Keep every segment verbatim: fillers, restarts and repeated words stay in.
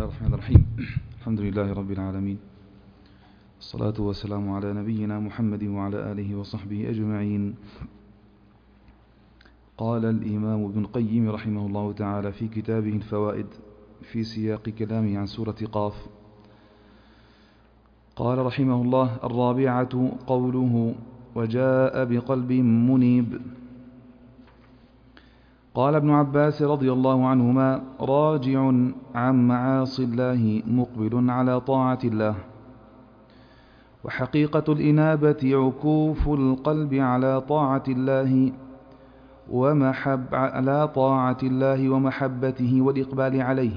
الله الرحمن الرحيم. الحمد لله رب العالمين، الصلاة والسلام على نبينا محمد وعلى آله وصحبه أجمعين. قال الإمام ابن القيم رحمه الله تعالى في كتابه الفوائد في سياق كلامه عن سورة قاف، قال رحمه الله: الرابعة قوله وجاء بقلب منيب. قال ابن عباس رضي الله عنهما: راجع عن معاصي الله مقبل على طاعة الله. وحقيقة الإنابة عكوف القلب على طاعة الله ومحب على طاعة الله ومحبته والإقبال عليه.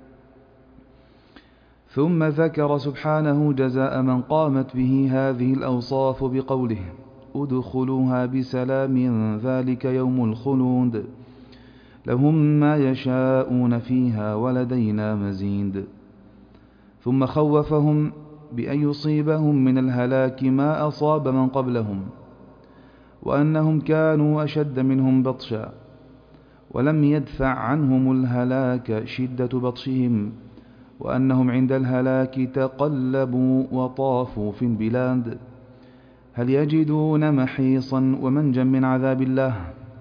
ثم ذكر سبحانه جزاء من قامت به هذه الأوصاف بقوله: ادخلوها بسلام ذلك يوم الخلود لهم ما يشاءون فيها ولدينا مزيد. ثم خوفهم بأن يصيبهم من الهلاك ما أصاب من قبلهم، وأنهم كانوا أشد منهم بطشا، ولم يدفع عنهم الهلاك شدة بطشهم، وأنهم عند الهلاك تقلبوا وطافوا في البلاد هل يجدون محيصا ومنجا من عذاب الله.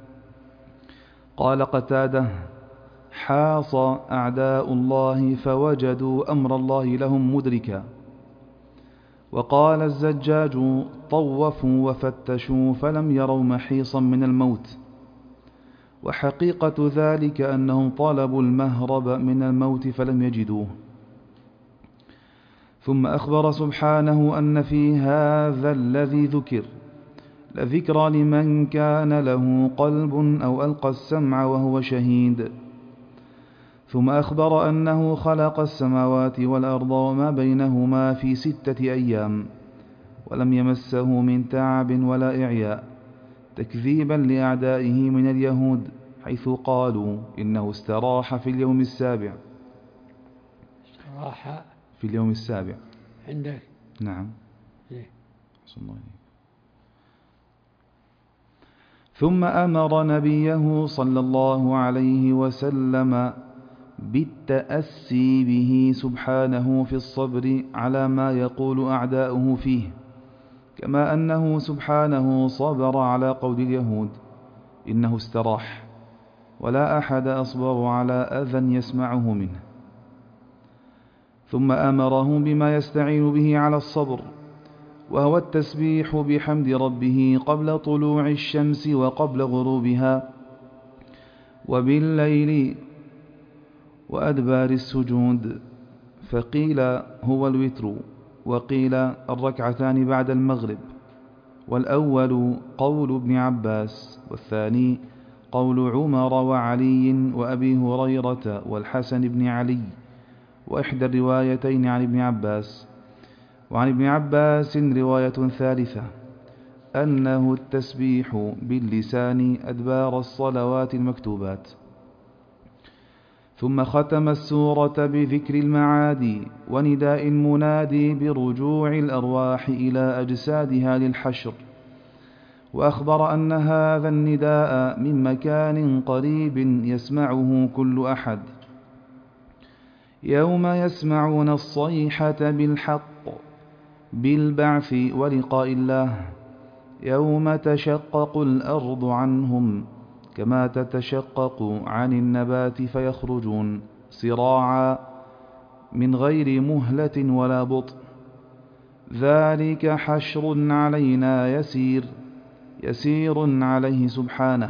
قال قتادة: حاص أعداء الله فوجدوا أمر الله لهم مدركا. وقال الزجاج: طوفوا وفتشوا فلم يروا محيصا من الموت. وحقيقة ذلك أنهم طلبوا المهرب من الموت فلم يجدوه. ثم أخبر سبحانه أن في هذا الذي ذكر لذكرى لمن كان له قلب أو ألقى السمع وهو شهيد. ثم أخبر أنه خلق السماوات والأرض وما بينهما في ستة أيام ولم يمسه من تعب ولا إعياء، تكذيبا لأعدائه من اليهود حيث قالوا إنه استراح في اليوم السابع. استراح في اليوم السابع عندك؟ نعم. ليه؟ صلى الله عليه. ثم أمر نبيه صلى الله عليه وسلم بالتأسي به سبحانه في الصبر على ما يقول أعداؤه فيه، كما أنه سبحانه صبر على قول اليهود إنه استراح، ولا أحد أصبر على أذى يسمعه منه. ثم أمره بما يستعين به على الصبر، وهو التسبيح بحمد ربه قبل طلوع الشمس وقبل غروبها، وبالليل وأدبار السجود، فقيل هو الوتر، وقيل الركعتان بعد المغرب. والأول قول ابن عباس، والثاني قول عمر وعلي وأبي هريرة والحسن بن علي، وإحدى الروايتين عن ابن عباس. وعن ابن عباس رواية ثالثة أنه التسبيح باللسان أدبار الصلوات المكتوبات. ثم ختم السورة بذكر المعاد ونداء المنادي برجوع الأرواح إلى أجسادها للحشر، وأخبر أن هذا النداء من مكان قريب يسمعه كل أحد، يوم يسمعون الصيحة بالحق بالبعث ولقاء الله، يوم تشقق الأرض عنهم كما تتشقق عن النبات فيخرجون صراعا من غير مهلة ولا بطء. ذلك حشر علينا يسير يسير عليه سبحانه.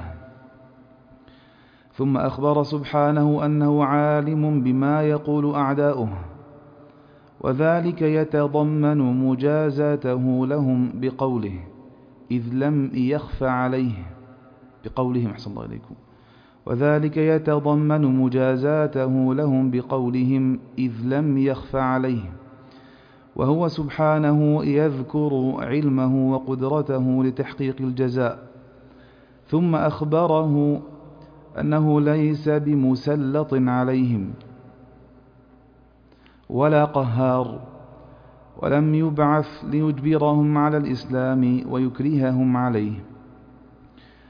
ثم أخبر سبحانه أنه عالم بما يقول أعداؤه، وذلك يتضمن مجازاته لهم بقوله إذ لم يخف عليه بقولهم أحسن الله إليكم وذلك يتضمن مجازاته لهم بقولهم إذ لم يخف عليه، وهو سبحانه يذكر علمه وقدرته لتحقيق الجزاء. ثم أخبره أنه ليس بمسلط عليهم ولا قهار، ولم يبعث ليجبرهم على الإسلام ويكرههم عليه.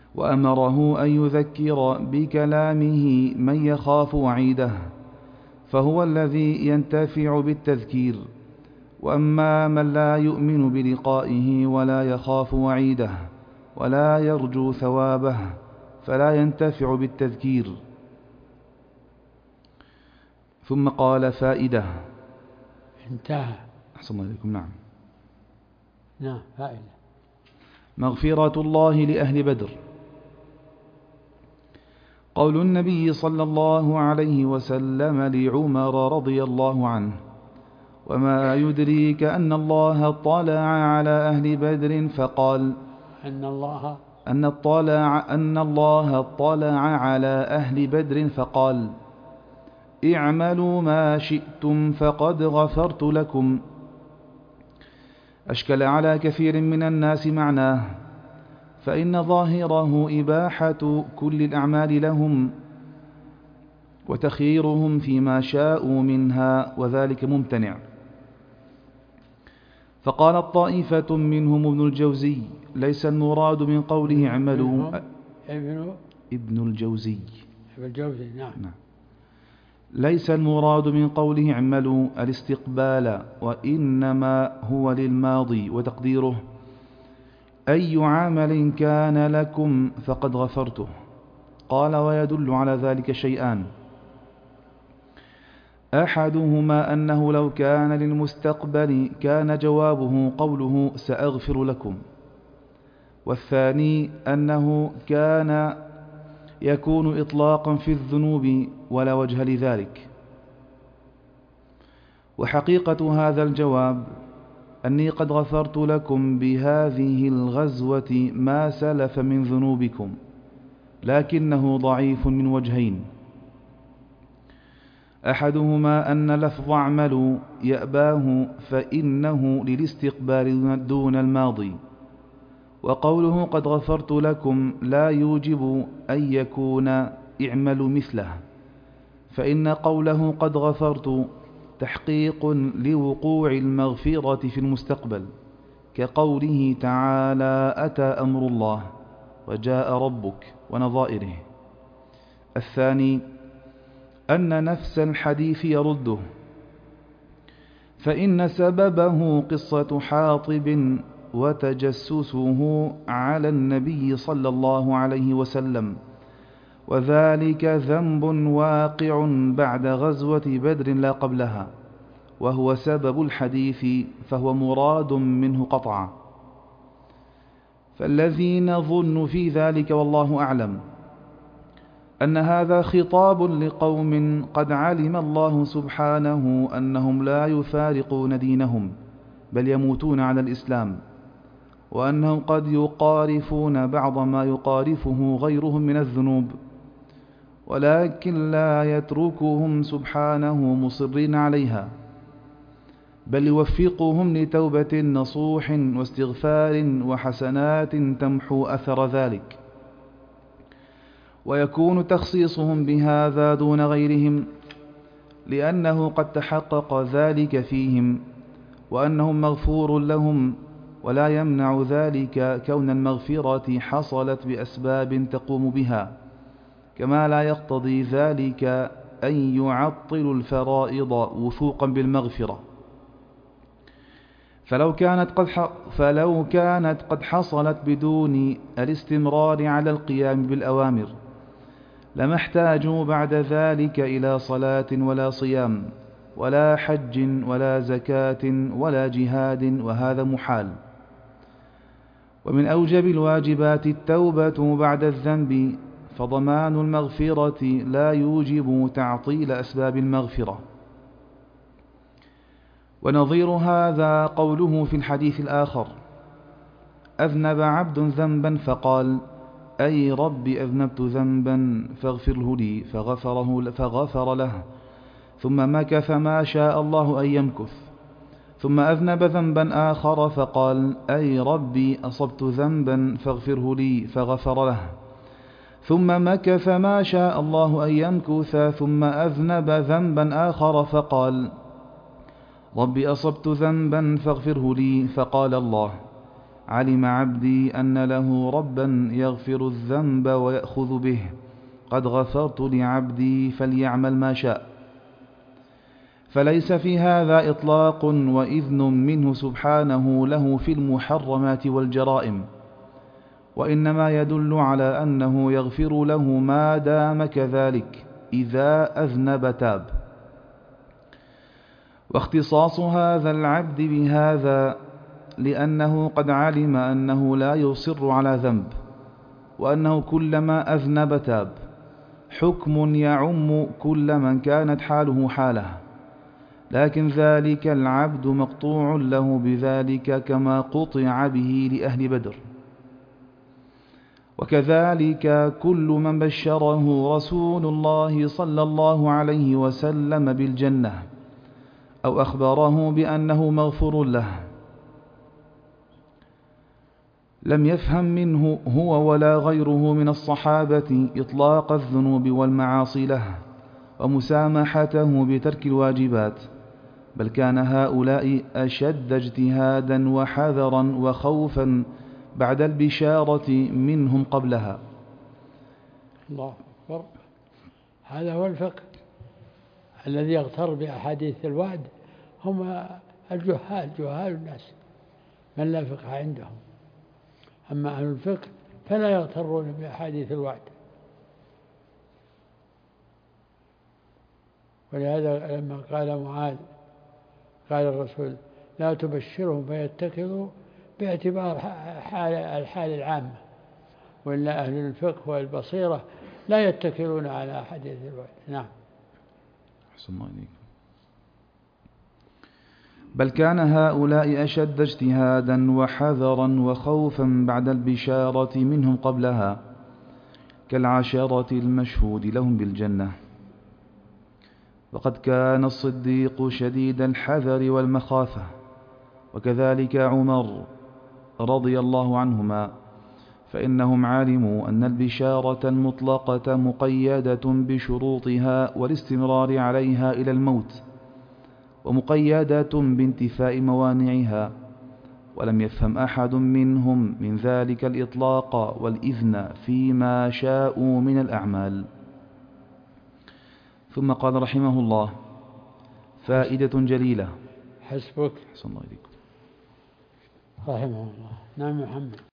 وأمره أن يذكر بكلامه من يخاف وعيده، فهو الذي ينتفع بالتذكير. وأما من لا يؤمن بلقائه ولا يخاف وعيده ولا يرجو ثوابه فلا ينتفع بالتذكير. ثم قال فائدة. انتهى. أحسن الله إليكم. نعم نعم فائدة. مغفرة الله لأهل بدر. قول النبي صلى الله عليه وسلم لعمر رضي الله عنه: وما يدريك أن الله اطلع على أهل بدر فقال أن الله أن اطلع أن الله اطلع على أهل بدر فقال اعملوا ما شئتم فقد غفرت لكم. أشكل على كثير من الناس معناه، فإن ظاهره إباحة كل الأعمال لهم وتخييرهم فيما شاءوا منها، وذلك ممتنع. فقالت طائفة منهم ابن الجوزي: ليس المراد من قوله اعملوا ابن ابن الجوزي ابن الجوزي نعم. نعم ليس المراد من قوله اعملوا الاستقبال، وإنما هو للماضي، وتقديره أي عمل كان لكم فقد غفرته. قال: ويدل على ذلك شيئان: أحدهما أنه لو كان للمستقبل كان جوابه قوله سأغفر لكم، والثاني أنه كان يكون إطلاقا في الذنوب ولا وجه لذلك. وحقيقة هذا الجواب أني قد غفرت لكم بهذه الغزوة ما سلف من ذنوبكم، لكنه ضعيف من وجهين: أحدهما أن لفظ اعملوا يأباه فإنه للاستقبال دون الماضي، وقوله قد غفرت لكم لا يوجب أن يكون اعملوا مثله، فإن قوله قد غفرت تحقيق لوقوع المغفرة في المستقبل، كقوله تعالى أتى أمر الله وجاء ربك ونظائره. الثاني أن نفس الحديث يرده، فإن سببه قصة حاطب وتجسسه على النبي صلى الله عليه وسلم، وذلك ذنب واقع بعد غزوة بدر لا قبلها، وهو سبب الحديث، فهو مراد منه قطعا. فالذي نظن في ذلك والله أعلم أن هذا خطاب لقوم قد علم الله سبحانه أنهم لا يفارقون دينهم بل يموتون على الإسلام، وأنهم قد يقارفون بعض ما يقارفه غيرهم من الذنوب، ولكن لا يتركهم سبحانه مصرين عليها، بل يوفقهم لتوبة نصوح واستغفار وحسنات تمحو أثر ذلك. ويكون تخصيصهم بهذا دون غيرهم لأنه قد تحقق ذلك فيهم، وأنهم مغفور لهم، ولا يمنع ذلك كون المغفرة حصلت بأسباب تقوم بها، كما لا يقتضي ذلك أن يعطل الفرائض وثوقا بالمغفرة. فلو كانت قد فلو كانت قد حصلت بدون الاستمرار على القيام بالأوامر لما احتاجوا بعد ذلك إلى صلاة ولا صيام ولا حج ولا زكاة ولا جهاد، وهذا محال. ومن أوجب الواجبات التوبة بعد الذنب، فضمان المغفرة لا يوجب تعطيل أسباب المغفرة. ونظير هذا قوله في الحديث الآخر: أذنب عبد ذنبا فقال أي رب أذنبت ذنبا فاغفره لي فغفره فغفر له، ثم مكث ما شاء الله أن يمكث، ثم أذنب ذنبا آخر فقال أي ربي أصبت ذنبا فاغفره لي فغفر له، ثم مكث ما شاء الله أن يمكث، ثم أذنب ذنبا آخر فقال ربي أصبت ذنبا فاغفره لي، فقال الله علم عبدي أن له ربا يغفر الذنب ويأخذ به، قد غفرت لعبدي فليعمل ما شاء. فليس في هذا إطلاق وإذن منه سبحانه له في المحرمات والجرائم، وإنما يدل على أنه يغفر له ما دام كذلك إذا أذنب تاب. واختصاص هذا العبد بهذا لأنه قد علم أنه لا يصر على ذنب، وأنه كلما أذنب تاب، حكم يعم كل من كانت حاله حاله، لكن ذلك العبد مقطوع له بذلك كما قطع به لأهل بدر. وكذلك كل من بشره رسول الله صلى الله عليه وسلم بالجنة أو أخبره بأنه مغفور له لم يفهم منه هو ولا غيره من الصحابة إطلاق الذنوب والمعاصي له ومسامحته بترك الواجبات، بل كان هؤلاء أشد اجتهادا وحذرا وخوفا بعد البشارة منهم قبلها. الله أكبر. هذا هو الفقه الذي يغتر بأحاديث الوعد، هم الجهال، جهال الناس من لا فقه عندهم. أما أهل الفقه فلا يغترون بأحاديث الوعد. ولهذا لما قال معاذ قال الرسول لا تبشرهم فيتكلوا باعتبار حال الحال العامة، وإلا أهل الفقه والبصيرة لا يتكلون على أحاديث الوعد. نعم. أحسن الله إليكم. بل كان هؤلاء أشد اجتهادا وحذرا وخوفا بعد البشارة منهم قبلها، كالعشرة المشهود لهم بالجنة. وقد كان الصديق شديد الحذر والمخافة، وكذلك عمر رضي الله عنهما، فإنهم علموا أن البشارة المطلقة مقيدة بشروطها والاستمرار عليها إلى الموت، ومقيدة بانتفاء موانعها، ولم يفهم أحد منهم من ذلك الإطلاق والإذن فيما شاءوا من الأعمال. ثم قال رحمه الله: فائدة جليلة. حسبك. حسن الله إليكم. رحمه الله. نعم محمد.